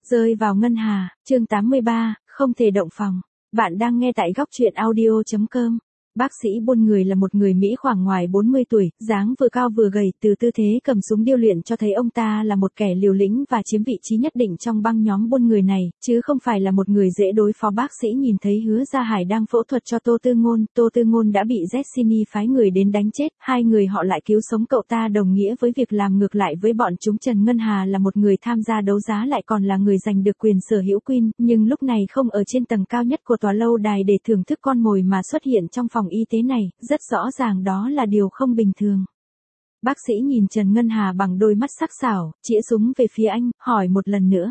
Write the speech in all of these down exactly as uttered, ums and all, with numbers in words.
Rơi vào ngân hà, chương tám mươi ba, không thể động phòng. Bạn đang nghe tại góc truyện audio chấm com. Bác sĩ buôn người là một người Mỹ khoảng ngoài bốn mươi tuổi, dáng vừa cao vừa gầy, từ tư thế cầm súng điêu luyện cho thấy ông ta là một kẻ liều lĩnh và chiếm vị trí nhất định trong băng nhóm buôn người này, chứ không phải là một người dễ đối phó. Bác sĩ nhìn thấy Hứa Gia Hải đang phẫu thuật cho Tô Tư Ngôn, Tô Tư Ngôn đã bị Jessini phái người đến đánh chết, hai người họ lại cứu sống cậu ta đồng nghĩa với việc làm ngược lại với bọn chúng. Trần Ngân Hà là một người tham gia đấu giá lại còn là người giành được quyền sở hữu Queen, nhưng lúc này không ở trên tầng cao nhất của tòa lâu đài để thưởng thức con mồi mà xuất hiện trong phòng y tế này, rất rõ ràng đó là điều không bình thường. Bác sĩ nhìn Trần Ngân Hà bằng đôi mắt sắc sảo, chĩa súng về phía anh, hỏi một lần nữa.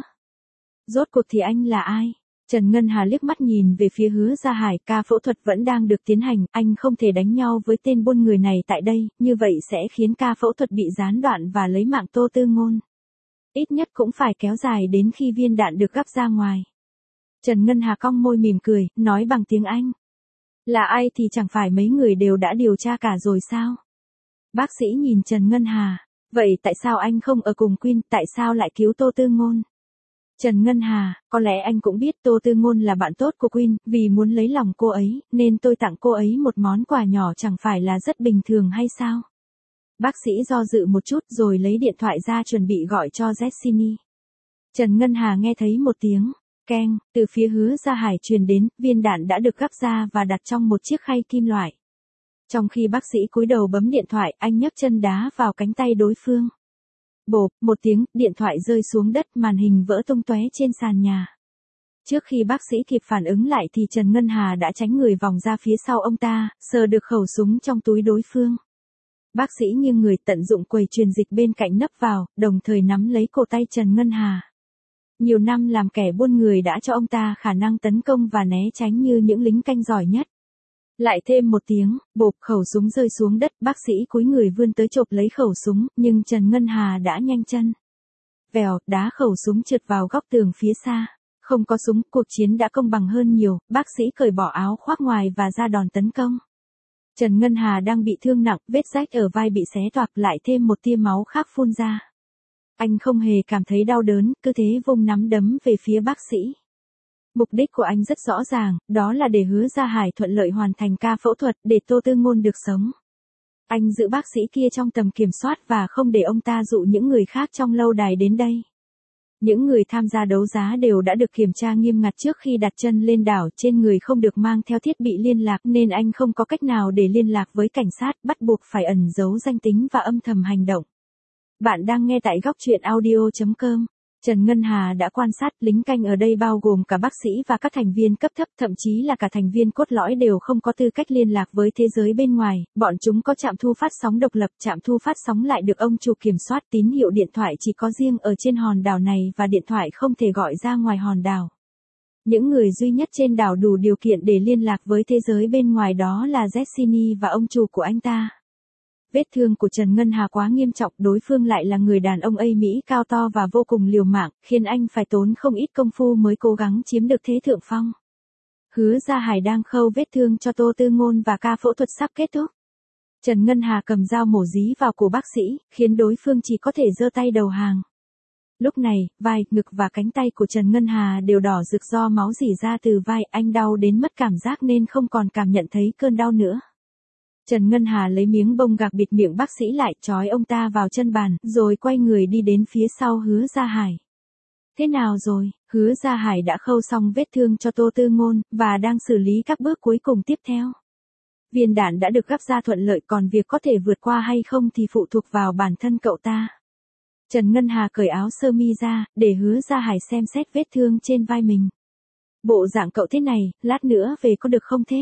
Rốt cuộc thì anh là ai? Trần Ngân Hà liếc mắt nhìn về phía Hứa Gia Hải, ca phẫu thuật vẫn đang được tiến hành, anh không thể đánh nhau với tên buôn người này tại đây, như vậy sẽ khiến ca phẫu thuật bị gián đoạn và lấy mạng Tô Tư Ngôn. Ít nhất cũng phải kéo dài đến khi viên đạn được gắp ra ngoài. Trần Ngân Hà cong môi mỉm cười, nói bằng tiếng Anh. Là ai thì chẳng phải mấy người đều đã điều tra cả rồi sao? Bác sĩ nhìn Trần Ngân Hà, vậy tại sao anh không ở cùng Queen, tại sao lại cứu Tô Tư Ngôn? Trần Ngân Hà, có lẽ anh cũng biết Tô Tư Ngôn là bạn tốt của Queen, vì muốn lấy lòng cô ấy, nên tôi tặng cô ấy một món quà nhỏ, chẳng phải là rất bình thường hay sao? Bác sĩ do dự một chút rồi lấy điện thoại ra chuẩn bị gọi cho Jessini. Trần Ngân Hà nghe thấy một tiếng keng, từ phía Hứa Gia Hải truyền đến, viên đạn đã được gắp ra và đặt trong một chiếc khay kim loại. Trong khi bác sĩ cúi đầu bấm điện thoại, anh nhấc chân đá vào cánh tay đối phương. Bộp, một tiếng, điện thoại rơi xuống đất, màn hình vỡ tung tóe trên sàn nhà. Trước khi bác sĩ kịp phản ứng lại thì Trần Ngân Hà đã tránh người vòng ra phía sau ông ta, sờ được khẩu súng trong túi đối phương. Bác sĩ nghiêng người tận dụng quầy truyền dịch bên cạnh nấp vào, đồng thời nắm lấy cổ tay Trần Ngân Hà. Nhiều năm làm kẻ buôn người đã cho ông ta khả năng tấn công và né tránh như những lính canh giỏi nhất. Lại thêm một tiếng, bộp, khẩu súng rơi xuống đất, bác sĩ cúi người vươn tới chộp lấy khẩu súng, nhưng Trần Ngân Hà đã nhanh chân. Vèo, đá khẩu súng trượt vào góc tường phía xa. Không có súng, cuộc chiến đã công bằng hơn nhiều, bác sĩ cởi bỏ áo khoác ngoài và ra đòn tấn công. Trần Ngân Hà đang bị thương nặng, vết rách ở vai bị xé toạc, lại thêm một tia máu khác phun ra. Anh không hề cảm thấy đau đớn, cứ thế vung nắm đấm về phía bác sĩ. Mục đích của anh rất rõ ràng, đó là để Hứa Gia Hải thuận lợi hoàn thành ca phẫu thuật, để Tô Tư Ngôn được sống. Anh giữ bác sĩ kia trong tầm kiểm soát và không để ông ta dụ những người khác trong lâu đài đến đây. Những người tham gia đấu giá đều đã được kiểm tra nghiêm ngặt trước khi đặt chân lên đảo, trên người không được mang theo thiết bị liên lạc nên anh không có cách nào để liên lạc với cảnh sát, bắt buộc phải ẩn giấu danh tính và âm thầm hành động. Bạn đang nghe tại góc truyện audio chấm com. Trần Ngân Hà đã quan sát, lính canh ở đây bao gồm cả bác sĩ và các thành viên cấp thấp, thậm chí là cả thành viên cốt lõi đều không có tư cách liên lạc với thế giới bên ngoài, bọn chúng có trạm thu phát sóng độc lập, trạm thu phát sóng lại được ông chủ kiểm soát, tín hiệu điện thoại chỉ có riêng ở trên hòn đảo này và điện thoại không thể gọi ra ngoài hòn đảo. Những người duy nhất trên đảo đủ điều kiện để liên lạc với thế giới bên ngoài đó là Jessini và ông chủ của anh ta. Vết thương của Trần Ngân Hà quá nghiêm trọng, đối phương lại là người đàn ông Ây Mỹ cao to và vô cùng liều mạng, khiến anh phải tốn không ít công phu mới cố gắng chiếm được thế thượng phong. Hứa Gia Hải đang khâu vết thương cho Tô Tư Ngôn và ca phẫu thuật sắp kết thúc. Trần Ngân Hà cầm dao mổ dí vào cổ bác sĩ, khiến đối phương chỉ có thể giơ tay đầu hàng. Lúc này, vai, ngực và cánh tay của Trần Ngân Hà đều đỏ rực do máu rỉ ra từ vai, anh đau đến mất cảm giác nên không còn cảm nhận thấy cơn đau nữa. Trần Ngân Hà lấy miếng bông gạc bịt miệng bác sĩ lại, trói ông ta vào chân bàn, rồi quay người đi đến phía sau Hứa Gia Hải. Thế nào rồi? Hứa Gia Hải đã khâu xong vết thương cho Tô Tư Ngôn, và đang xử lý các bước cuối cùng tiếp theo. Viên đạn đã được gắp ra thuận lợi, còn việc có thể vượt qua hay không thì phụ thuộc vào bản thân cậu ta. Trần Ngân Hà cởi áo sơ mi ra, để Hứa Gia Hải xem xét vết thương trên vai mình. Bộ dạng cậu thế này, lát nữa về có được không thế?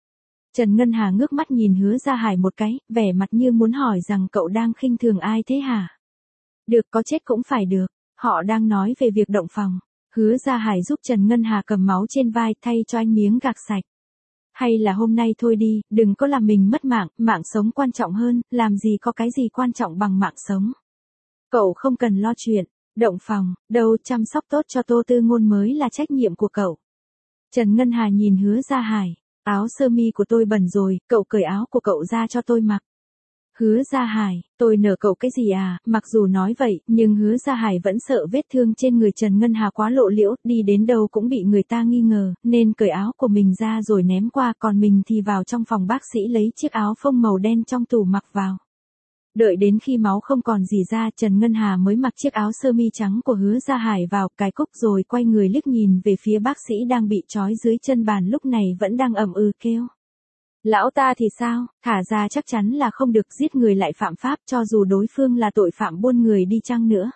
Trần Ngân Hà ngước mắt nhìn Hứa Gia Hải một cái, vẻ mặt như muốn hỏi rằng cậu đang khinh thường ai thế hả? Được, có chết cũng phải được, họ đang nói về việc động phòng. Hứa Gia Hải giúp Trần Ngân Hà cầm máu trên vai, thay cho anh miếng gạc sạch. Hay là hôm nay thôi đi, đừng có làm mình mất mạng, mạng sống quan trọng hơn, làm gì có cái gì quan trọng bằng mạng sống. Cậu không cần lo chuyện, động phòng, đâu, chăm sóc tốt cho Tô Tư Ngôn mới là trách nhiệm của cậu. Trần Ngân Hà nhìn Hứa Gia Hải. Áo sơ mi của tôi bẩn rồi, cậu cởi áo của cậu ra cho tôi mặc. Hứa Gia Hải, tôi nợ cậu cái gì à, mặc dù nói vậy, nhưng Hứa Gia Hải vẫn sợ vết thương trên người Trần Ngân Hà quá lộ liễu, đi đến đâu cũng bị người ta nghi ngờ, nên cởi áo của mình ra rồi ném qua, còn mình thì vào trong phòng bác sĩ lấy chiếc áo phông màu đen trong tủ mặc vào. Đợi đến khi máu không còn gì ra, Trần Ngân Hà mới mặc chiếc áo sơ mi trắng của Hứa Gia Hải vào, cài cúc rồi quay người liếc nhìn về phía bác sĩ đang bị trói dưới chân bàn lúc này vẫn đang ầm ừ kêu. Lão ta thì sao, thả ra chắc chắn là không được, giết người lại phạm pháp cho dù đối phương là tội phạm buôn người đi chăng nữa.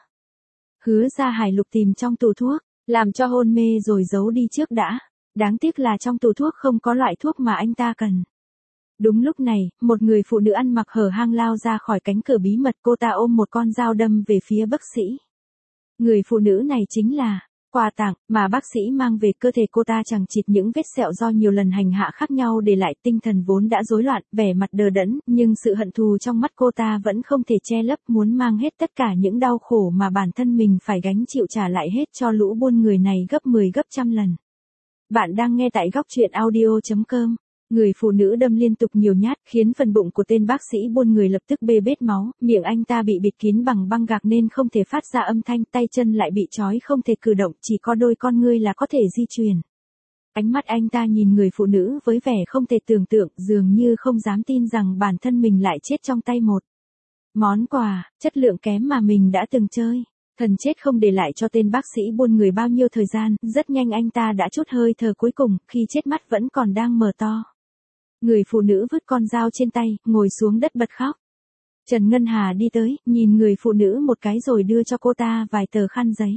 Hứa Gia Hải lục tìm trong tủ thuốc, làm cho hôn mê rồi giấu đi trước đã. Đáng tiếc là trong tủ thuốc không có loại thuốc mà anh ta cần. Đúng lúc này, một người phụ nữ ăn mặc hở hang lao ra khỏi cánh cửa bí mật, cô ta ôm một con dao đâm về phía bác sĩ. Người phụ nữ này chính là quà tặng mà bác sĩ mang về. Cơ thể cô ta chằng chịt những vết sẹo do nhiều lần hành hạ khác nhau để lại, tinh thần vốn đã rối loạn, vẻ mặt đờ đẫn, nhưng sự hận thù trong mắt cô ta vẫn không thể che lấp, muốn mang hết tất cả những đau khổ mà bản thân mình phải gánh chịu trả lại hết cho lũ buôn người này gấp mười gấp trăm lần. Bạn đang nghe tại góc truyện audio chấm com. Người phụ nữ đâm liên tục nhiều nhát, khiến phần bụng của tên bác sĩ buôn người lập tức bê bết máu, miệng anh ta bị bịt kín bằng băng gạc nên không thể phát ra âm thanh, tay chân lại bị trói không thể cử động, chỉ có đôi con ngươi là có thể di chuyển. Ánh mắt anh ta nhìn người phụ nữ với vẻ không thể tưởng tượng, dường như không dám tin rằng bản thân mình lại chết trong tay một món quà, chất lượng kém mà mình đã từng chơi. Thần chết không để lại cho tên bác sĩ buôn người bao nhiêu thời gian, rất nhanh anh ta đã trút hơi thở cuối cùng, khi chết mắt vẫn còn đang mở to. Người phụ nữ vứt con dao trên tay, ngồi xuống đất bật khóc. Trần Ngân Hà đi tới, nhìn người phụ nữ một cái rồi đưa cho cô ta vài tờ khăn giấy.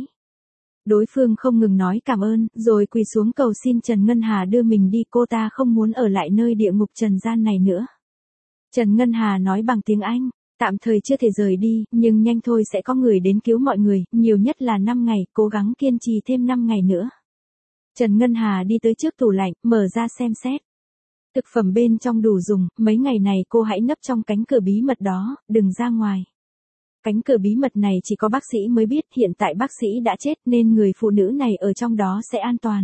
Đối phương không ngừng nói cảm ơn, rồi quỳ xuống cầu xin Trần Ngân Hà đưa mình đi, cô ta không muốn ở lại nơi địa ngục trần gian này nữa. Trần Ngân Hà nói bằng tiếng Anh, tạm thời chưa thể rời đi, nhưng nhanh thôi sẽ có người đến cứu mọi người, nhiều nhất là năm ngày, cố gắng kiên trì thêm năm ngày nữa. Trần Ngân Hà đi tới trước tủ lạnh, mở ra xem xét. Thực phẩm bên trong đủ dùng, mấy ngày này cô hãy nấp trong cánh cửa bí mật đó, đừng ra ngoài. Cánh cửa bí mật này chỉ có bác sĩ mới biết, hiện tại bác sĩ đã chết nên người phụ nữ này ở trong đó sẽ an toàn.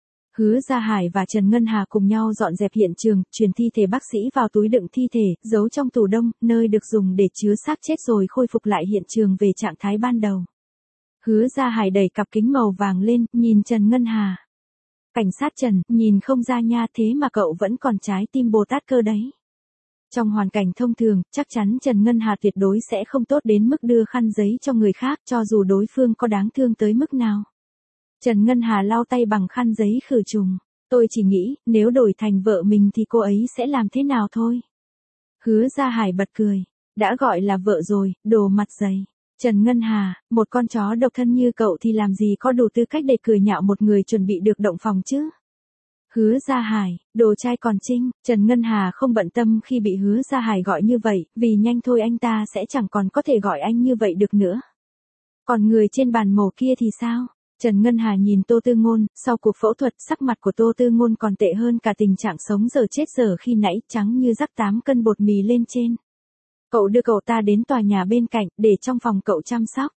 Hứa Gia Hải và Trần Ngân Hà cùng nhau dọn dẹp hiện trường, chuyển thi thể bác sĩ vào túi đựng thi thể, giấu trong tủ đông, nơi được dùng để chứa xác chết rồi khôi phục lại hiện trường về trạng thái ban đầu. Hứa Gia Hải đẩy cặp kính màu vàng lên, nhìn Trần Ngân Hà. Cảnh sát Trần, nhìn không ra nha, thế mà cậu vẫn còn trái tim Bồ Tát cơ đấy. Trong hoàn cảnh thông thường, chắc chắn Trần Ngân Hà tuyệt đối sẽ không tốt đến mức đưa khăn giấy cho người khác, cho dù đối phương có đáng thương tới mức nào. Trần Ngân Hà lau tay bằng khăn giấy khử trùng. Tôi chỉ nghĩ, nếu đổi thành vợ mình thì cô ấy sẽ làm thế nào thôi. Hứa Gia Hải bật cười. Đã gọi là vợ rồi, đồ mặt dày. Trần Ngân Hà, một con chó độc thân như cậu thì làm gì có đủ tư cách để cười nhạo một người chuẩn bị được động phòng chứ. Hứa Gia Hải, đồ trai còn trinh. Trần Ngân Hà không bận tâm khi bị Hứa Gia Hải gọi như vậy, vì nhanh thôi anh ta sẽ chẳng còn có thể gọi anh như vậy được nữa. Còn người trên bàn mổ kia thì sao? Trần Ngân Hà nhìn Tô Tư Ngôn, sau cuộc phẫu thuật sắc mặt của Tô Tư Ngôn còn tệ hơn cả tình trạng sống giờ chết giờ khi nãy, trắng như rắc tám cân bột mì lên trên. Cậu đưa cậu ta đến tòa nhà bên cạnh, để trong phòng cậu chăm sóc.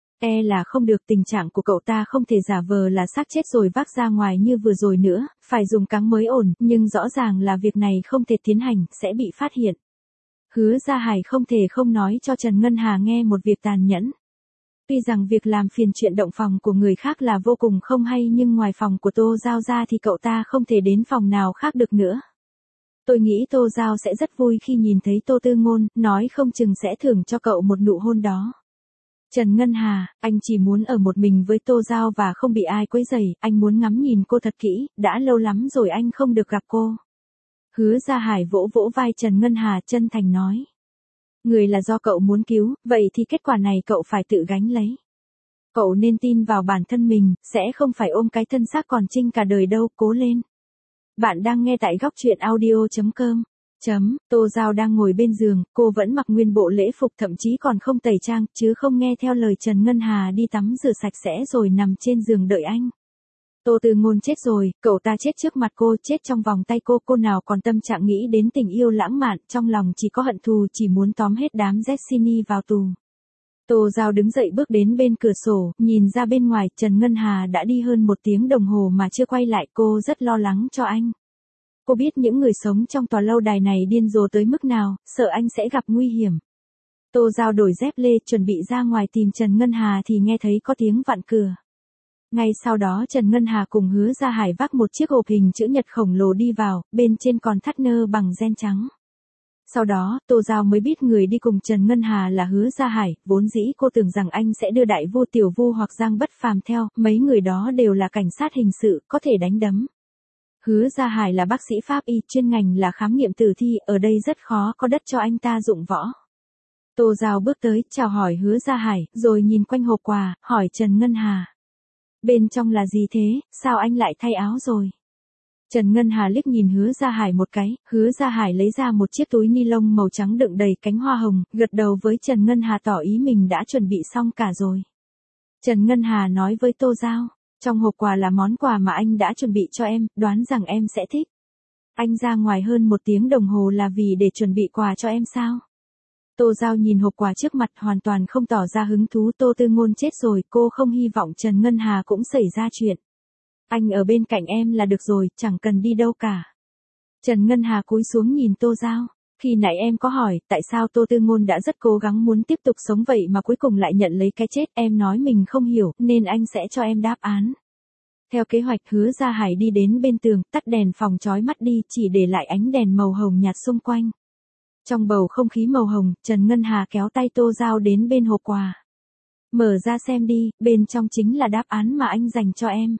E là không được, tình trạng của cậu ta không thể giả vờ là xác chết rồi vác ra ngoài như vừa rồi nữa, phải dùng cáng mới ổn, nhưng rõ ràng là việc này không thể tiến hành, sẽ bị phát hiện. Hứa Gia Hải không thể không nói cho Trần Ngân Hà nghe một việc tàn nhẫn. Tuy rằng việc làm phiền chuyện động phòng của người khác là vô cùng không hay, nhưng ngoài phòng của Tô Giao ra thì cậu ta không thể đến phòng nào khác được nữa. Tôi nghĩ Tô Giao sẽ rất vui khi nhìn thấy Tô Tư Ngôn, nói không chừng sẽ thưởng cho cậu một nụ hôn đó. Trần Ngân Hà, anh chỉ muốn ở một mình với Tô Giao và không bị ai quấy rầy, anh muốn ngắm nhìn cô thật kỹ, đã lâu lắm rồi anh không được gặp cô. Hứa Gia Hải vỗ vỗ vai Trần Ngân Hà, chân thành nói. Người là do cậu muốn cứu, vậy thì kết quả này cậu phải tự gánh lấy. Cậu nên tin vào bản thân mình, sẽ không phải ôm cái thân xác còn trinh cả đời đâu, cố lên. Bạn đang nghe tại góc truyện audio chấm com. Chấm, Tô Giao đang ngồi bên giường, cô vẫn mặc nguyên bộ lễ phục, thậm chí còn không tẩy trang, chứ không nghe theo lời Trần Ngân Hà đi tắm rửa sạch sẽ rồi nằm trên giường đợi anh. Tô Tư Ngôn chết rồi, cậu ta chết trước mặt cô, chết trong vòng tay cô, cô nào còn tâm trạng nghĩ đến tình yêu lãng mạn, trong lòng chỉ có hận thù, chỉ muốn tóm hết đám Jessini vào tù. Tô Giao đứng dậy bước đến bên cửa sổ, nhìn ra bên ngoài, Trần Ngân Hà đã đi hơn một tiếng đồng hồ mà chưa quay lại, cô rất lo lắng cho anh. Cô biết những người sống trong tòa lâu đài này điên rồ tới mức nào, sợ anh sẽ gặp nguy hiểm. Tô Giao đổi dép lê chuẩn bị ra ngoài tìm Trần Ngân Hà thì nghe thấy có tiếng vặn cửa. Ngay sau đó Trần Ngân Hà cùng Hứa Gia Hải vác một chiếc hộp hình chữ nhật khổng lồ đi vào, bên trên còn thắt nơ bằng ren trắng. Sau đó, Tô Giao mới biết người đi cùng Trần Ngân Hà là Hứa Gia Hải, vốn dĩ cô tưởng rằng anh sẽ đưa Đại Vu Tiểu Vu hoặc Giang Bất Phàm theo, mấy người đó đều là cảnh sát hình sự, có thể đánh đấm. Hứa Gia Hải là bác sĩ pháp y, chuyên ngành là khám nghiệm tử thi, ở đây rất khó có đất cho anh ta dụng võ. Tô Giao bước tới, chào hỏi Hứa Gia Hải, rồi nhìn quanh hộp quà, hỏi Trần Ngân Hà. Bên trong là gì thế, sao anh lại thay áo rồi? Trần Ngân Hà liếc nhìn Hứa Gia Hải một cái, Hứa Gia Hải lấy ra một chiếc túi ni lông màu trắng đựng đầy cánh hoa hồng, gật đầu với Trần Ngân Hà tỏ ý mình đã chuẩn bị xong cả rồi. Trần Ngân Hà nói với Tô Giao, trong hộp quà là món quà mà anh đã chuẩn bị cho em, đoán rằng em sẽ thích. Anh ra ngoài hơn một tiếng đồng hồ là vì để chuẩn bị quà cho em sao? Tô Giao nhìn hộp quà trước mặt hoàn toàn không tỏ ra hứng thú. Tô Tư Ngôn chết rồi, cô không hy vọng Trần Ngân Hà cũng xảy ra chuyện. Anh ở bên cạnh em là được rồi, chẳng cần đi đâu cả. Trần Ngân Hà cúi xuống nhìn Tô Giao. Khi nãy em có hỏi, tại sao Tô Tư Ngôn đã rất cố gắng muốn tiếp tục sống vậy mà cuối cùng lại nhận lấy cái chết, em nói mình không hiểu, nên anh sẽ cho em đáp án. Theo kế hoạch Hứa Gia Hải đi đến bên tường, tắt đèn phòng chói mắt đi, chỉ để lại ánh đèn màu hồng nhạt xung quanh. Trong bầu không khí màu hồng, Trần Ngân Hà kéo tay Tô Giao đến bên hộp quà. Mở ra xem đi, bên trong chính là đáp án mà anh dành cho em.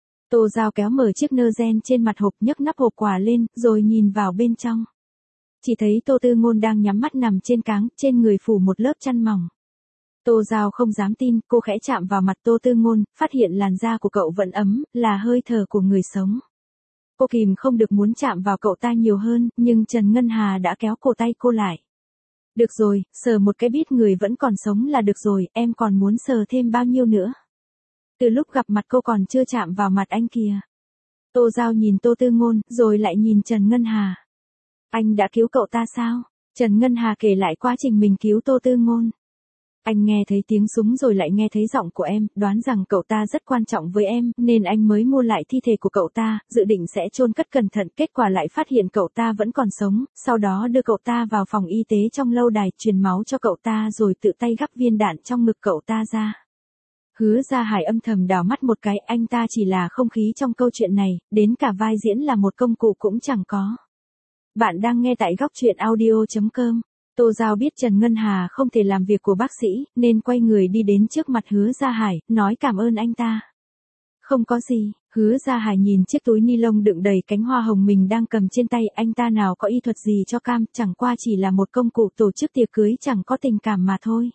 Tô Giao kéo mở chiếc nơ gen trên mặt hộp, nhấc nắp hộp quà lên, rồi nhìn vào bên trong. Chỉ thấy Tô Tư Ngôn đang nhắm mắt nằm trên cáng, trên người phủ một lớp chăn mỏng. Tô Giao không dám tin, cô khẽ chạm vào mặt Tô Tư Ngôn, phát hiện làn da của cậu vẫn ấm, là hơi thở của người sống. Cô kìm không được muốn chạm vào cậu ta nhiều hơn, nhưng Trần Ngân Hà đã kéo cổ tay cô lại. Được rồi, sờ một cái biết người vẫn còn sống là được rồi, em còn muốn sờ thêm bao nhiêu nữa. Từ lúc gặp mặt cô còn chưa chạm vào mặt anh kìa. Tô Giao nhìn Tô Tư Ngôn, rồi lại nhìn Trần Ngân Hà. Anh đã cứu cậu ta sao? Trần Ngân Hà kể lại quá trình mình cứu Tô Tư Ngôn. Anh nghe thấy tiếng súng rồi lại nghe thấy giọng của em, đoán rằng cậu ta rất quan trọng với em, nên anh mới mua lại thi thể của cậu ta, dự định sẽ chôn cất cẩn thận, kết quả lại phát hiện cậu ta vẫn còn sống, sau đó đưa cậu ta vào phòng y tế trong lâu đài, truyền máu cho cậu ta rồi tự tay gắp viên đạn trong ngực cậu ta ra. Hứa Gia Hải âm thầm đảo mắt một cái, anh ta chỉ là không khí trong câu chuyện này, đến cả vai diễn là một công cụ cũng chẳng có. Bạn đang nghe tại góc truyện audio chấm com. Tô Giao biết Trần Ngân Hà không thể làm việc của bác sĩ, nên quay người đi đến trước mặt Hứa Gia Hải, nói cảm ơn anh ta. Không có gì, Hứa Gia Hải nhìn chiếc túi ni lông đựng đầy cánh hoa hồng mình đang cầm trên tay, anh ta nào có y thuật gì cho cam, chẳng qua chỉ là một công cụ tổ chức tiệc cưới chẳng có tình cảm mà thôi.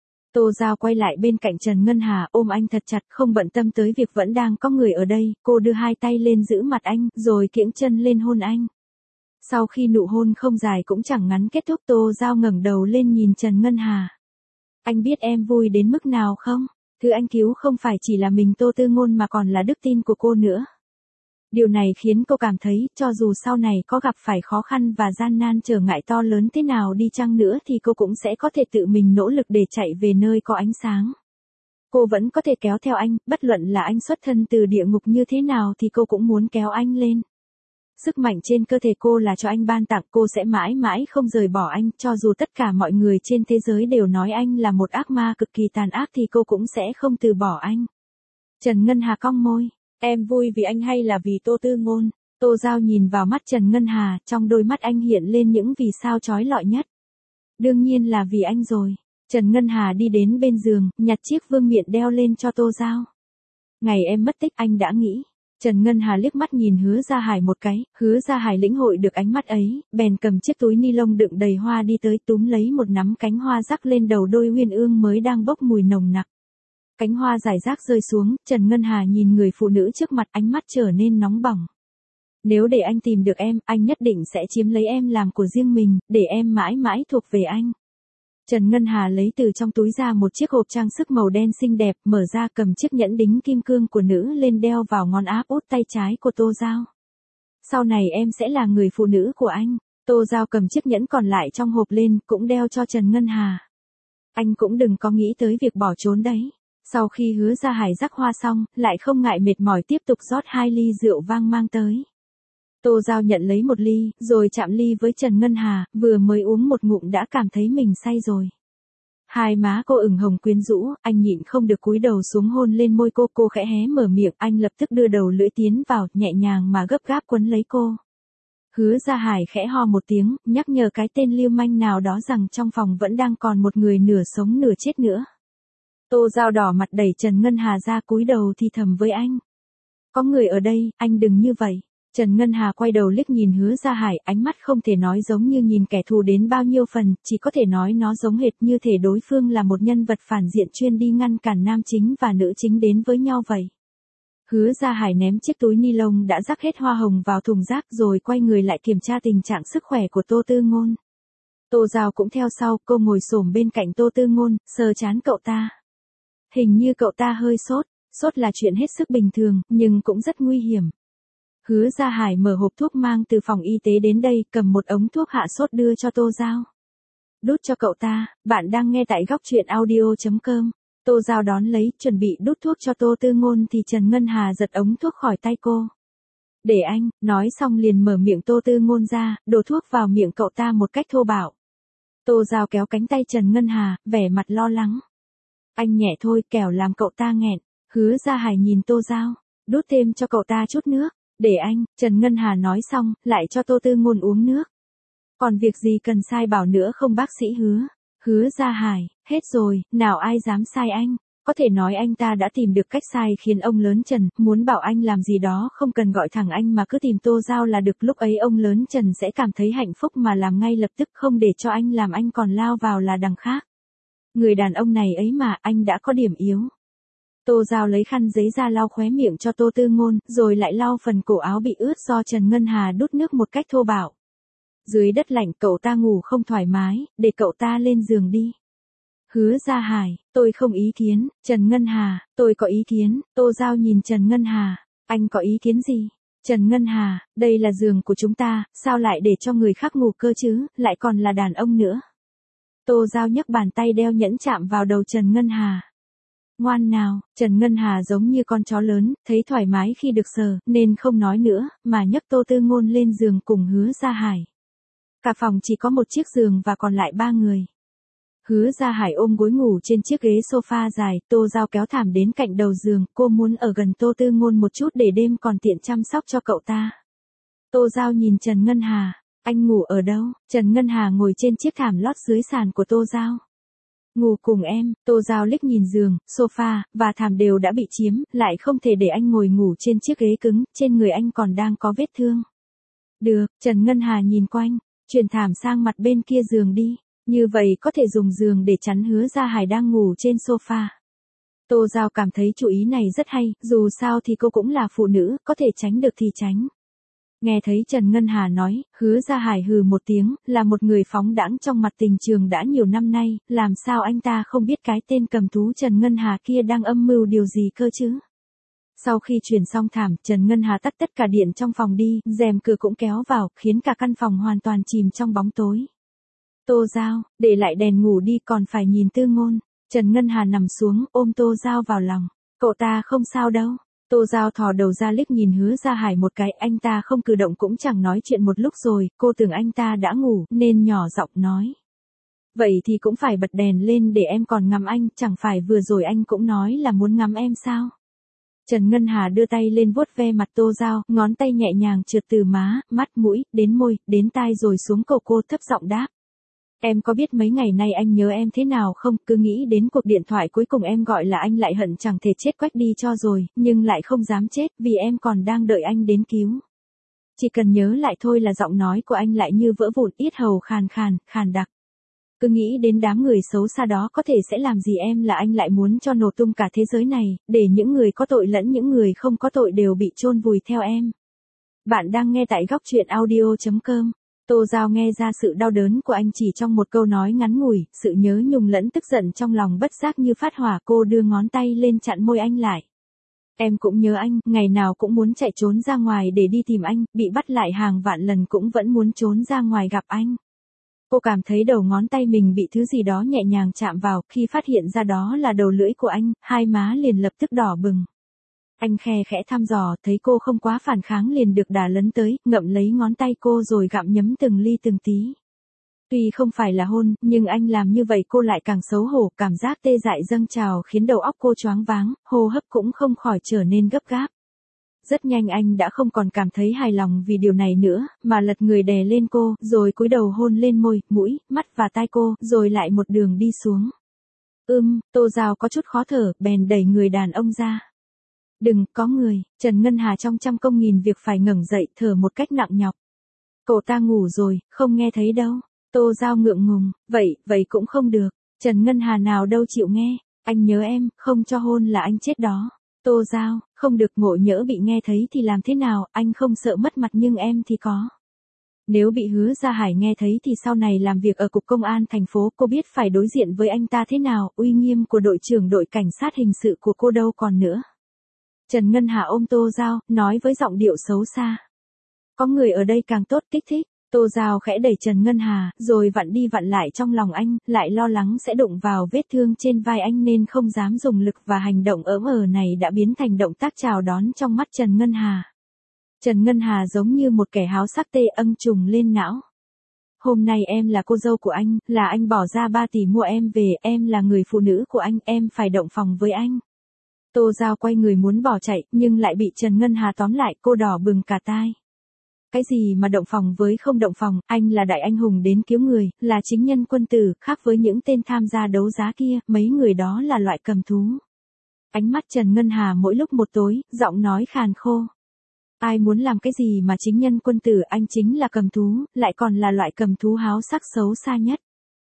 Tô Giao quay lại bên cạnh Trần Ngân Hà, ôm anh thật chặt, không bận tâm tới việc vẫn đang có người ở đây, cô đưa hai tay lên giữ mặt anh, rồi kiễng chân lên hôn anh. Sau khi nụ hôn không dài cũng chẳng ngắn kết thúc, Tô Giao ngẩng đầu lên nhìn Trần Ngân Hà. Anh biết em vui đến mức nào không? Thứ anh cứu không phải chỉ là mình Tô Tư Ngôn mà còn là đức tin của cô nữa. Điều này khiến cô cảm thấy, cho dù sau này có gặp phải khó khăn và gian nan trở ngại to lớn thế nào đi chăng nữa thì cô cũng sẽ có thể tự mình nỗ lực để chạy về nơi có ánh sáng. Cô vẫn có thể kéo theo anh, bất luận là anh xuất thân từ địa ngục như thế nào thì cô cũng muốn kéo anh lên. Sức mạnh trên cơ thể cô là cho anh ban tặng, cô sẽ mãi mãi không rời bỏ anh, cho dù tất cả mọi người trên thế giới đều nói anh là một ác ma cực kỳ tàn ác thì cô cũng sẽ không từ bỏ anh. Trần Ngân Hà cong môi, em vui vì anh hay là vì Tô Tư Ngôn? Tô Giao nhìn vào mắt Trần Ngân Hà, trong đôi mắt anh hiện lên những vì sao chói lọi nhất. Đương nhiên là vì anh rồi. Trần Ngân Hà đi đến bên giường, nhặt chiếc vương miện đeo lên cho Tô Giao. Ngày em mất tích anh đã nghĩ. Trần Ngân Hà liếc mắt nhìn Hứa Gia Hải một cái, Hứa Gia Hải lĩnh hội được ánh mắt ấy, bèn cầm chiếc túi ni lông đựng đầy hoa đi tới, túm lấy một nắm cánh hoa rắc lên đầu đôi uyên ương mới đang bốc mùi nồng nặc. Cánh hoa rải rác rơi xuống, Trần Ngân Hà nhìn người phụ nữ trước mặt, ánh mắt trở nên nóng bỏng. Nếu để anh tìm được em, anh nhất định sẽ chiếm lấy em làm của riêng mình, để em mãi mãi thuộc về anh. Trần Ngân Hà lấy từ trong túi ra một chiếc hộp trang sức màu đen xinh đẹp, mở ra cầm chiếc nhẫn đính kim cương của nữ lên đeo vào ngón áp út tay trái của Tô Giao. Sau này em sẽ là người phụ nữ của anh. Tô Giao cầm chiếc nhẫn còn lại trong hộp lên, cũng đeo cho Trần Ngân Hà. Anh cũng đừng có nghĩ tới việc bỏ trốn đấy. Sau khi Hứa Gia Hải rắc hoa xong, lại không ngại mệt mỏi tiếp tục rót hai ly rượu vang mang tới. Tô Giao nhận lấy một ly, rồi chạm ly với Trần Ngân Hà, vừa mới uống một ngụm đã cảm thấy mình say rồi. Hai má cô ửng hồng quyến rũ, anh nhịn không được cúi đầu xuống hôn lên môi cô, cô khẽ hé mở miệng, anh lập tức đưa đầu lưỡi tiến vào, nhẹ nhàng mà gấp gáp quấn lấy cô. Hứa Gia Hải khẽ ho một tiếng, nhắc nhở cái tên lưu manh nào đó rằng trong phòng vẫn đang còn một người nửa sống nửa chết nữa. Tô Giao đỏ mặt đẩy Trần Ngân Hà ra, cúi đầu thì thầm với anh. Có người ở đây, anh đừng như vậy. Trần Ngân Hà quay đầu liếc nhìn Hứa Gia Hải, ánh mắt không thể nói giống như nhìn kẻ thù đến bao nhiêu phần, chỉ có thể nói nó giống hệt như thể đối phương là một nhân vật phản diện chuyên đi ngăn cản nam chính và nữ chính đến với nhau vậy. Hứa Gia Hải ném chiếc túi ni lông đã rắc hết hoa hồng vào thùng rác rồi quay người lại kiểm tra tình trạng sức khỏe của Tô Tư Ngôn. Tô Giao cũng theo sau, cô ngồi xổm bên cạnh Tô Tư Ngôn, sờ trán cậu ta. Hình như cậu ta hơi sốt, sốt là chuyện hết sức bình thường, nhưng cũng rất nguy hiểm. Hứa Gia Hải mở hộp thuốc mang từ phòng y tế đến đây, cầm một ống thuốc hạ sốt đưa cho Tô Giao. Đút cho cậu ta, bạn đang nghe tại góc truyện audio chấm com. Tô Giao đón lấy, chuẩn bị đút thuốc cho Tô Tư Ngôn thì Trần Ngân Hà giật ống thuốc khỏi tay cô. Để anh, nói xong liền mở miệng Tô Tư Ngôn ra, đổ thuốc vào miệng cậu ta một cách thô bạo. Tô Giao kéo cánh tay Trần Ngân Hà, vẻ mặt lo lắng. Anh nhẹ thôi, kẻo làm cậu ta nghẹn. Hứa Gia Hải nhìn Tô Giao, đút thêm cho cậu ta chút nước. Để anh, Trần Ngân Hà nói xong, lại cho Tô Tư Ngôn uống nước. Còn việc gì cần sai bảo nữa không bác sĩ Hứa? Hứa Gia Hải, hết rồi, nào ai dám sai anh? Có thể nói anh ta đã tìm được cách sai khiến ông lớn Trần, muốn bảo anh làm gì đó không cần gọi thẳng anh mà cứ tìm Tô Giao là được, lúc ấy ông lớn Trần sẽ cảm thấy hạnh phúc mà làm ngay lập tức, không để cho anh làm anh còn lao vào là đằng khác. Người đàn ông này ấy mà, anh đã có điểm yếu. Tô Giao lấy khăn giấy ra lau khóe miệng cho Tô Tư Ngôn, rồi lại lau phần cổ áo bị ướt do Trần Ngân Hà đút nước một cách thô bạo. Dưới đất lạnh cậu ta ngủ không thoải mái, để cậu ta lên giường đi. Hứa Gia Hải, tôi không ý kiến. Trần Ngân Hà, tôi có ý kiến. Tô Giao nhìn Trần Ngân Hà, anh có ý kiến gì? Trần Ngân Hà, đây là giường của chúng ta, sao lại để cho người khác ngủ cơ chứ, lại còn là đàn ông nữa. Tô Giao nhấc bàn tay đeo nhẫn chạm vào đầu Trần Ngân Hà. Ngoan nào, Trần Ngân Hà giống như con chó lớn, thấy thoải mái khi được sờ, nên không nói nữa, mà nhấc Tô Tư Ngôn lên giường cùng Hứa Gia Hải. Cả phòng chỉ có một chiếc giường và còn lại ba người. Hứa Gia Hải ôm gối ngủ trên chiếc ghế sofa dài, Tô Giao kéo thảm đến cạnh đầu giường, cô muốn ở gần Tô Tư Ngôn một chút để đêm còn tiện chăm sóc cho cậu ta. Tô Giao nhìn Trần Ngân Hà, anh ngủ ở đâu? Trần Ngân Hà ngồi trên chiếc thảm lót dưới sàn của Tô Giao. Ngủ cùng em. Tô Giao liếc nhìn giường, sofa, và thảm đều đã bị chiếm, lại không thể để anh ngồi ngủ trên chiếc ghế cứng, trên người anh còn đang có vết thương. Được, Trần Ngân Hà nhìn quanh, chuyển thảm sang mặt bên kia giường đi, như vậy có thể dùng giường để chắn Hứa Gia Hải đang ngủ trên sofa. Tô Giao cảm thấy chủ ý này rất hay, dù sao thì cô cũng là phụ nữ, có thể tránh được thì tránh. Nghe thấy Trần Ngân Hà nói, Hứa Gia Hải hừ một tiếng, là một người phóng đãng trong mặt tình trường đã nhiều năm nay, làm sao anh ta không biết cái tên cầm thú Trần Ngân Hà kia đang âm mưu điều gì cơ chứ? Sau khi chuyển xong thảm, Trần Ngân Hà tắt tất cả điện trong phòng đi, rèm cửa cũng kéo vào, khiến cả căn phòng hoàn toàn chìm trong bóng tối. Tô Giao, để lại đèn ngủ đi, còn phải nhìn Tư Ngôn. Trần Ngân Hà nằm xuống, ôm Tô Giao vào lòng. Cậu ta không sao đâu. Tô Giao thò đầu ra liếc nhìn Hứa Gia Hải một cái, anh ta không cử động cũng chẳng nói chuyện một lúc rồi, cô tưởng anh ta đã ngủ, nên nhỏ giọng nói. Vậy thì cũng phải bật đèn lên để em còn ngắm anh, chẳng phải vừa rồi anh cũng nói là muốn ngắm em sao? Trần Ngân Hà đưa tay lên vuốt ve mặt Tô Giao, ngón tay nhẹ nhàng trượt từ má, mắt, mũi, đến môi, đến tai rồi xuống cổ cô, thấp giọng đáp. Em có biết mấy ngày nay anh nhớ em thế nào không, cứ nghĩ đến cuộc điện thoại cuối cùng em gọi là anh lại hận chẳng thể chết quách đi cho rồi, nhưng lại không dám chết vì em còn đang đợi anh đến cứu. Chỉ cần nhớ lại thôi là giọng nói của anh lại như vỡ vụn, yết hầu khàn khàn, khàn đặc. Cứ nghĩ đến đám người xấu xa đó có thể sẽ làm gì em là anh lại muốn cho nổ tung cả thế giới này, để những người có tội lẫn những người không có tội đều bị chôn vùi theo em. Bạn đang nghe tại góc truyện audio chấm com. Tô Giao nghe ra sự đau đớn của anh chỉ trong một câu nói ngắn ngủi, sự nhớ nhung lẫn tức giận trong lòng bất giác như phát hỏa, cô đưa ngón tay lên chặn môi anh lại. Em cũng nhớ anh, ngày nào cũng muốn chạy trốn ra ngoài để đi tìm anh, bị bắt lại hàng vạn lần cũng vẫn muốn trốn ra ngoài gặp anh. Cô cảm thấy đầu ngón tay mình bị thứ gì đó nhẹ nhàng chạm vào, khi phát hiện ra đó là đầu lưỡi của anh, hai má liền lập tức đỏ bừng. Anh khe khẽ thăm dò, thấy cô không quá phản kháng liền được đà lấn tới, ngậm lấy ngón tay cô rồi gặm nhấm từng ly từng tí. Tuy không phải là hôn, nhưng anh làm như vậy cô lại càng xấu hổ, cảm giác tê dại dâng trào khiến đầu óc cô choáng váng, hô hấp cũng không khỏi trở nên gấp gáp. Rất nhanh anh đã không còn cảm thấy hài lòng vì điều này nữa, mà lật người đè lên cô, rồi cúi đầu hôn lên môi, mũi, mắt và tai cô, rồi lại một đường đi xuống. Ưm, Tô Giao có chút khó thở, bèn đẩy người đàn ông ra. Đừng, có người, Trần Ngân Hà trong trăm công nghìn việc phải ngẩng dậy thở một cách nặng nhọc. Cậu ta ngủ rồi, không nghe thấy đâu. Tô Giao ngượng ngùng, vậy, vậy cũng không được. Trần Ngân Hà nào đâu chịu nghe, anh nhớ em, không cho hôn là anh chết đó. Tô Giao, không được, ngộ nhỡ bị nghe thấy thì làm thế nào, anh không sợ mất mặt nhưng em thì có. Nếu bị Hứa Gia Hải nghe thấy thì sau này làm việc ở cục công an thành phố cô biết phải đối diện với anh ta thế nào, uy nghiêm của đội trưởng đội cảnh sát hình sự của cô đâu còn nữa. Trần Ngân Hà ôm Tô Giao, nói với giọng điệu xấu xa. Có người ở đây càng tốt, kích thích. Tô Giao khẽ đẩy Trần Ngân Hà, rồi vặn đi vặn lại trong lòng anh, lại lo lắng sẽ đụng vào vết thương trên vai anh nên không dám dùng lực, và hành động ỡm ờ này đã biến thành động tác chào đón trong mắt Trần Ngân Hà. Trần Ngân Hà giống như một kẻ háo sắc tê âm trùng lên não. Hôm nay em là cô dâu của anh, là anh bỏ ra ba tỷ mua em về, em là người phụ nữ của anh, em phải động phòng với anh. Tô Giao quay người muốn bỏ chạy, nhưng lại bị Trần Ngân Hà tóm lại, cô đỏ bừng cả tai. Cái gì mà động phòng với không động phòng, anh là đại anh hùng đến cứu người, là chính nhân quân tử, khác với những tên tham gia đấu giá kia, mấy người đó là loại cầm thú. Ánh mắt Trần Ngân Hà mỗi lúc một tối, giọng nói khàn khô. Ai muốn làm cái gì mà chính nhân quân tử, anh chính là cầm thú, lại còn là loại cầm thú háo sắc xấu xa nhất.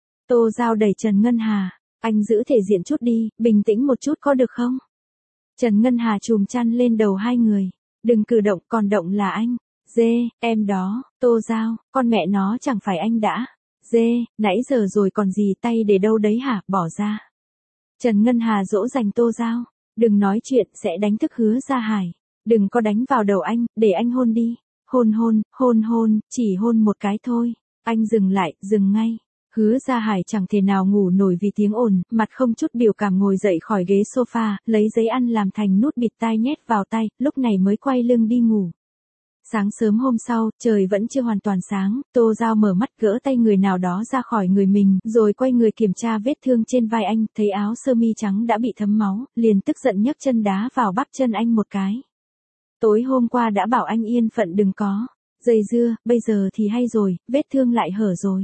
Tô Giao đẩy Trần Ngân Hà, anh giữ thể diện chút đi, bình tĩnh một chút có được không? Trần Ngân Hà chùm chăn lên đầu hai người, đừng cử động, còn động là anh. Dê, em đó, Tô Giao, con mẹ nó chẳng phải anh đã. Dê, nãy giờ rồi còn gì, tay để đâu đấy hả, bỏ ra. Trần Ngân Hà dỗ dành Tô Giao, đừng nói chuyện, sẽ đánh thức Hứa Gia Hải. Đừng có đánh vào đầu anh, để anh hôn đi. Hôn hôn, hôn hôn, chỉ hôn một cái thôi. Anh dừng lại, dừng ngay. Hứa Gia Hải chẳng thể nào ngủ nổi vì tiếng ồn, mặt không chút biểu cảm ngồi dậy khỏi ghế sofa, lấy giấy ăn làm thành nút bịt tai nhét vào tay, lúc này mới quay lưng đi ngủ. Sáng sớm hôm sau, trời vẫn chưa hoàn toàn sáng, Tô Giao mở mắt gỡ tay người nào đó ra khỏi người mình, rồi quay người kiểm tra vết thương trên vai anh, thấy áo sơ mi trắng đã bị thấm máu, liền tức giận nhấc chân đá vào bắp chân anh một cái. Tối hôm qua đã bảo anh yên phận đừng có dây dưa, bây giờ thì hay rồi, vết thương lại hở rồi.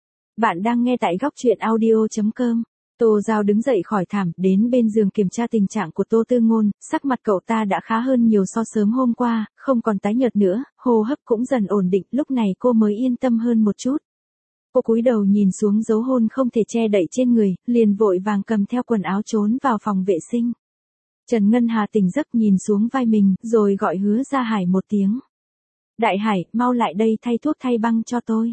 Bạn đang nghe tại góc truyện audio chấm com. Tô Giao đứng dậy khỏi thảm, đến bên giường kiểm tra tình trạng của Tô Tư Ngôn, sắc mặt cậu ta đã khá hơn nhiều so sớm hôm qua, không còn tái nhợt nữa, hô hấp cũng dần ổn định, lúc này cô mới yên tâm hơn một chút. Cô cúi đầu nhìn xuống dấu hôn không thể che đậy trên người, liền vội vàng cầm theo quần áo trốn vào phòng vệ sinh. Trần Ngân Hà tỉnh giấc nhìn xuống vai mình, rồi gọi Hứa Gia Hải một tiếng. Đại Hải, mau lại đây thay thuốc thay băng cho tôi.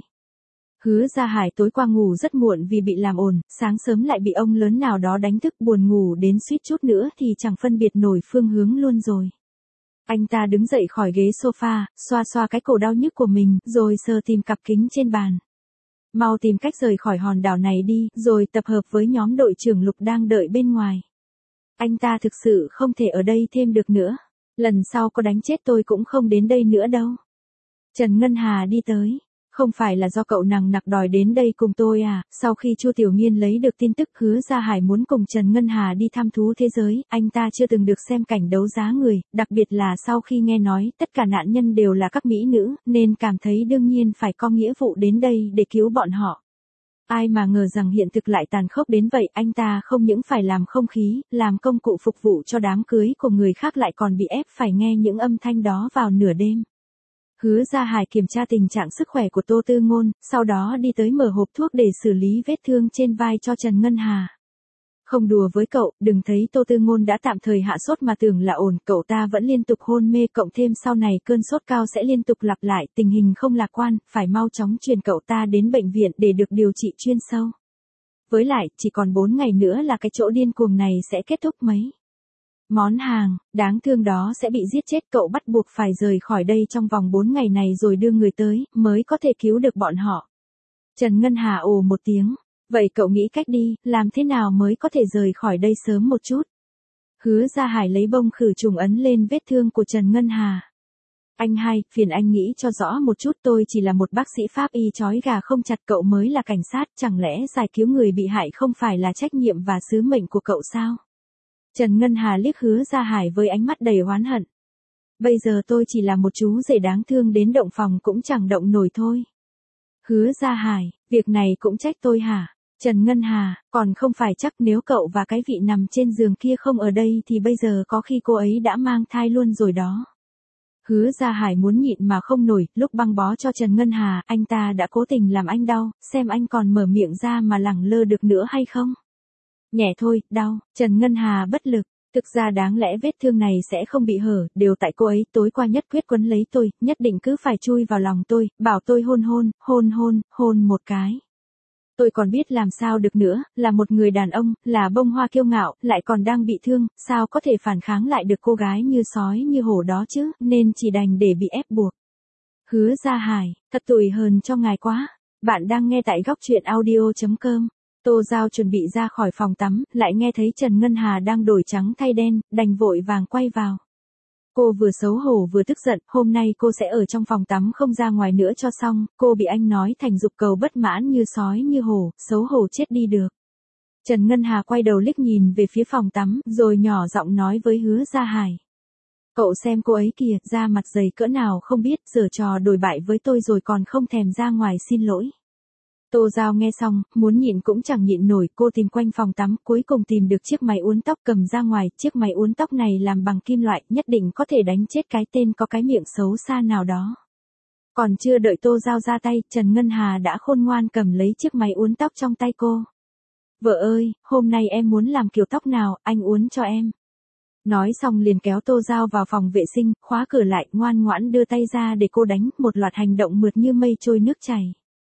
Hứa Gia Hải tối qua ngủ rất muộn vì bị làm ồn, sáng sớm lại bị ông lớn nào đó đánh thức, buồn ngủ đến suýt chút nữa thì chẳng phân biệt nổi phương hướng luôn rồi. Anh ta đứng dậy khỏi ghế sofa, xoa xoa cái cổ đau nhức của mình, rồi sờ tìm cặp kính trên bàn. Mau tìm cách rời khỏi hòn đảo này đi, rồi tập hợp với nhóm đội trưởng Lục đang đợi bên ngoài. Anh ta thực sự không thể ở đây thêm được nữa. Lần sau có đánh chết tôi cũng không đến đây nữa đâu. Trần Ngân Hà đi tới. Không phải là do cậu nằng nặc đòi đến đây cùng tôi à? Sau khi Chu Tiểu Nghiên lấy được tin tức Hứa Gia Hải muốn cùng Trần Ngân Hà đi thăm thú thế giới, anh ta chưa từng được xem cảnh đấu giá người, đặc biệt là sau khi nghe nói tất cả nạn nhân đều là các mỹ nữ, nên cảm thấy đương nhiên phải có nghĩa vụ đến đây để cứu bọn họ. Ai mà ngờ rằng hiện thực lại tàn khốc đến vậy, anh ta không những phải làm không khí, làm công cụ phục vụ cho đám cưới của người khác, lại còn bị ép phải nghe những âm thanh đó vào nửa đêm. Hứa Gia Hải kiểm tra tình trạng sức khỏe của Tô Tư Ngôn, sau đó đi tới mở hộp thuốc để xử lý vết thương trên vai cho Trần Ngân Hà. Không đùa với cậu, đừng thấy Tô Tư Ngôn đã tạm thời hạ sốt mà tưởng là ổn, cậu ta vẫn liên tục hôn mê, cộng thêm sau này cơn sốt cao sẽ liên tục lặp lại, tình hình không lạc quan, phải mau chóng chuyển cậu ta đến bệnh viện để được điều trị chuyên sâu. Với lại, chỉ còn bốn ngày nữa là cái chỗ điên cuồng này sẽ kết thúc mấy. Món hàng đáng thương đó sẽ bị giết chết, cậu bắt buộc phải rời khỏi đây trong vòng bốn ngày này rồi đưa người tới, mới có thể cứu được bọn họ. Trần Ngân Hà ồ một tiếng, vậy cậu nghĩ cách đi, làm thế nào mới có thể rời khỏi đây sớm một chút? Hứa Gia Hải lấy bông khử trùng ấn lên vết thương của Trần Ngân Hà. Anh hai, phiền anh nghĩ cho rõ một chút, tôi chỉ là một bác sĩ pháp y chói gà không chặt, cậu mới là cảnh sát, chẳng lẽ giải cứu người bị hại không phải là trách nhiệm và sứ mệnh của cậu sao? Trần Ngân Hà liếc Hứa Gia Hải với ánh mắt đầy oán hận. Bây giờ tôi chỉ là một chú rể đáng thương, đến động phòng cũng chẳng động nổi thôi. Hứa Gia Hải, việc này cũng trách tôi hả? Trần Ngân Hà, còn không phải chắc, nếu cậu và cái vị nằm trên giường kia không ở đây thì bây giờ có khi cô ấy đã mang thai luôn rồi đó. Hứa Gia Hải muốn nhịn mà không nổi, lúc băng bó cho Trần Ngân Hà, anh ta đã cố tình làm anh đau, xem anh còn mở miệng ra mà lẳng lơ được nữa hay không. Nhẹ thôi, đau, Trần Ngân Hà bất lực. Thực ra đáng lẽ vết thương này sẽ không bị hở, đều tại cô ấy, tối qua nhất quyết quấn lấy tôi, nhất định cứ phải chui vào lòng tôi, bảo tôi hôn hôn, hôn hôn, hôn một cái. Tôi còn biết làm sao được nữa, là một người đàn ông, là bông hoa kiêu ngạo, lại còn đang bị thương, sao có thể phản kháng lại được cô gái như sói như hổ đó chứ, nên chỉ đành để bị ép buộc. Hứa Gia Hải, thật tủi hờn cho ngài quá. Bạn đang nghe tại góc truyện audio chấm com. Tô Giao chuẩn bị ra khỏi phòng tắm, lại nghe thấy Trần Ngân Hà đang đổi trắng thay đen, đành vội vàng quay vào. Cô vừa xấu hổ vừa tức giận, hôm nay cô sẽ ở trong phòng tắm không ra ngoài nữa cho xong, cô bị anh nói thành dục cầu bất mãn như sói như hổ, xấu hổ chết đi được. Trần Ngân Hà quay đầu liếc nhìn về phía phòng tắm, rồi nhỏ giọng nói với Hứa Gia Hải. Cậu xem cô ấy kìa, da mặt dày cỡ nào không biết, giở trò đổi bại với tôi rồi còn không thèm ra ngoài xin lỗi. Tô Giao nghe xong, muốn nhịn cũng chẳng nhịn nổi, cô tìm quanh phòng tắm, cuối cùng tìm được chiếc máy uốn tóc cầm ra ngoài, chiếc máy uốn tóc này làm bằng kim loại, nhất định có thể đánh chết cái tên có cái miệng xấu xa nào đó. Còn chưa đợi Tô Giao ra tay, Trần Ngân Hà đã khôn ngoan cầm lấy chiếc máy uốn tóc trong tay cô. Vợ ơi, hôm nay em muốn làm kiểu tóc nào, anh uốn cho em. Nói xong liền kéo Tô Giao vào phòng vệ sinh, khóa cửa lại, ngoan ngoãn đưa tay ra để cô đánh, một loạt hành động mượt như mây trôi nước chảy.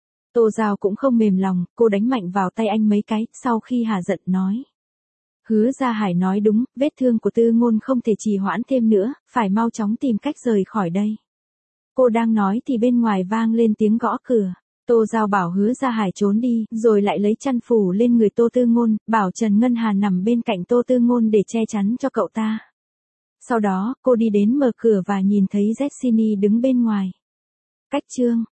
Tô Giao cũng không mềm lòng, cô đánh mạnh vào tay anh mấy cái, sau khi hà giận nói. Hứa Gia Hải nói đúng, vết thương của Tư Ngôn không thể trì hoãn thêm nữa, phải mau chóng tìm cách rời khỏi đây. Cô đang nói thì bên ngoài vang lên tiếng gõ cửa. Tô Giao bảo Hứa Gia Hải trốn đi, rồi lại lấy chăn phủ lên người Tô Tư Ngôn, bảo Trần Ngân Hà nằm bên cạnh Tô Tư Ngôn để che chắn cho cậu ta. Sau đó, cô đi đến mở cửa và nhìn thấy Jessini đứng bên ngoài. Cách chương